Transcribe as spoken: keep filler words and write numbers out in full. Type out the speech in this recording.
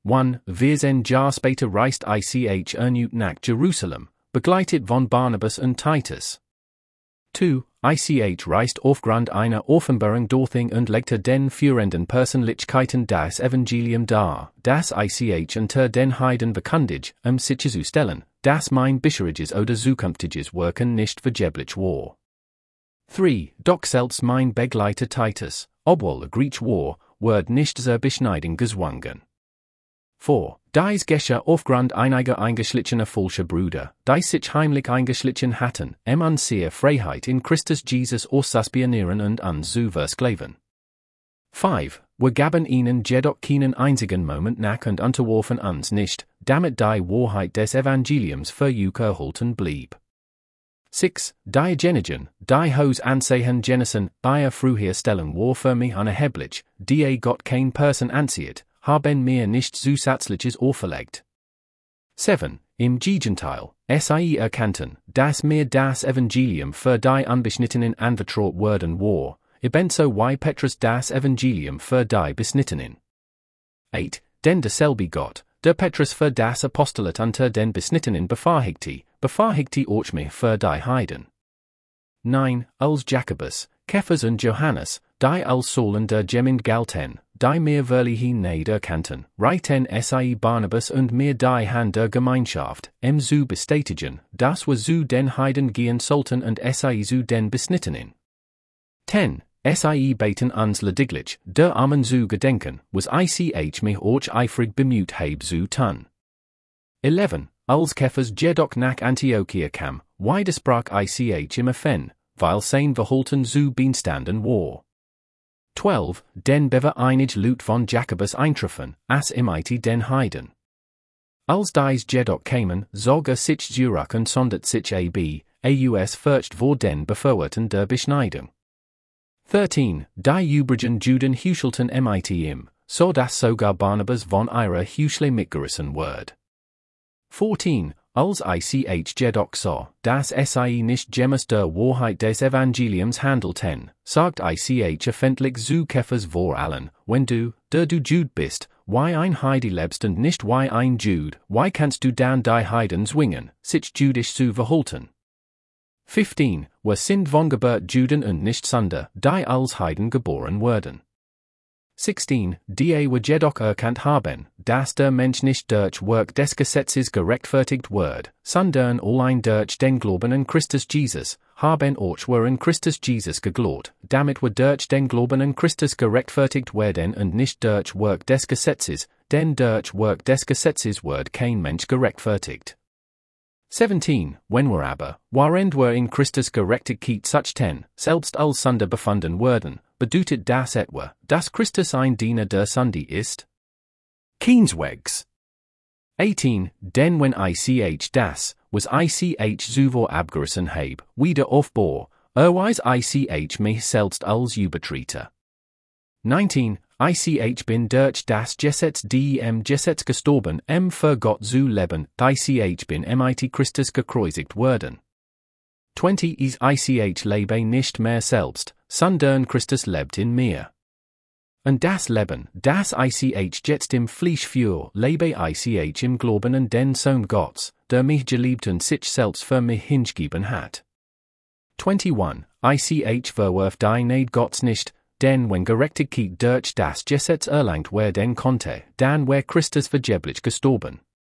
one. Wir sind ja später reist ich ernut nach Jerusalem, begleitet von Barnabas und Titus. two. Ich reist aufgrund einer Offenbarung dorthin und legte den führenden Persönlichkeiten das Evangelium dar, das ich unter den Heiden verkündigt, um sicherzustellen, dass mein bisheriges oder zukünftiges Wirken nicht vergeblich war. three. Doch selbst mein Begleiter Titus, obwohl er Griech war, wird nicht zur Beschneidung gezwungen. four. Dies geschah aufgrund einiger eingeschlichener falscher Brüder, die sich heimlich eingeschlichen hatten, um unsere Freiheit in Christus Jesus auszuspionieren und uns zu versklaven. five. Wir gaben ihnen jedoch keinen einzigen Moment nach und unterworfen uns nicht, damit die Wahrheit des Evangeliums für Juke erhalten blieb. six. Diogenigen, die Hos ansehen Genesen, bei früher Stellung war für mich unerheblich, die Gott kein Person ansieht, haben mir nichts Zusätzliches auferlegt. seven. Im Gegenteil, sie erkannten, dass mir das Evangelium für die Unbeschnittenen anvertraut worden war, ebenso wie Petrus das Evangelium für die Beschnittenen. eight. Denn derselbe Gott, der Petrus für das Apostolat unter den Beschnittenen befarhigte, befarhigte auch mich für die Heiden. nine. Als Jakobus, Kephas und Johannes, die als Säulen der Gemeinde galten, die mir wirklich nicht erkannten, reiten sie Barnabas und mir die Hand der Gemeinschaft, um zu bestätigen, dass wir zu den Heiden gehen sollten und sie zu den Beschnittenen. ten. Sie beten uns lediglich, der Armen zu gedenken, was ich mich auch eifrig bemüht habe zu tun. eleven. Als Kephas jedoch nach Antiochia kam, widersprach ich im Fen, weil sein Verhalten zu beanstanden war. twelve. Den bever einig Lut von Jakobus eintreffen, as imite den Heiden. Als dies jedoch kamen, zog er sich zurück und sondert sich ab, aus furcht vor den Befürworten der Beschneidung. thirteen. Die übrigen Juden heuchelten mit ihm, so dass sogar Barnabas von ihrer Heuchle mitgerissen wird. fourteen. Als ich jedoch sah, dass sie nicht gemäß der Wahrheit des Evangeliums handelten, sagt ich öffentlich zu Kephas vor allen, wenn du, der du Jude bist, wie ein Heide lebst und nicht wie ein Jude, wie kannst du dann die Heiden zwingen, sich jüdisch zu verhalten? fifteen. Wir sind von Geburt Juden und nicht Sünder, die als Heiden geboren wurden. sixteen. Die wir jedoch erkannt haben, dass der Mensch nicht durch Werk des Gesetzes gerechtfertigt wird, sondern allein durch den Glauben an Christus Jesus, haben auch wir in Christus Jesus geglaubt, damit wir durch den Glauben an Christus gerechtfertigt werden und nicht durch Werk des Gesetzes, denn durch Werk des Gesetzes wird kein Mensch gerechtfertigt. seventeen. Wenn wir aber, während wir in Christus gerechtigt suchten, selbst als Sünder befunden werden, bedeutet das etwa, dass Christus ein Diener der Sünde ist? Keineswegs. eighteen. Denn wenn ich das, was ich zuvor abgerissen habe, wieder aufbaue, erweise ich mich selbst als Übertreter. nineteen. Ich bin durch das Gesetz dem Gesetz gestorben, um für Gott zu leben, ich bin mit Christus gekreuzigt worden. twenty. Is ich lebe nicht mehr selbst, sondern Christus lebt in mir. Und das Leben, das ich jetzt im Fleisch führe, lebe ich im Glauben an den Sohn Gottes, der mich geliebt und sich selbst für mich hingegeben hat. twenty-one. Ich verwerf die Gnade Gottes nicht, denn wenn Gerechtigkeit durch das Gesetz erlangt werden konnte, dann wär Christus vergeblich gestorben.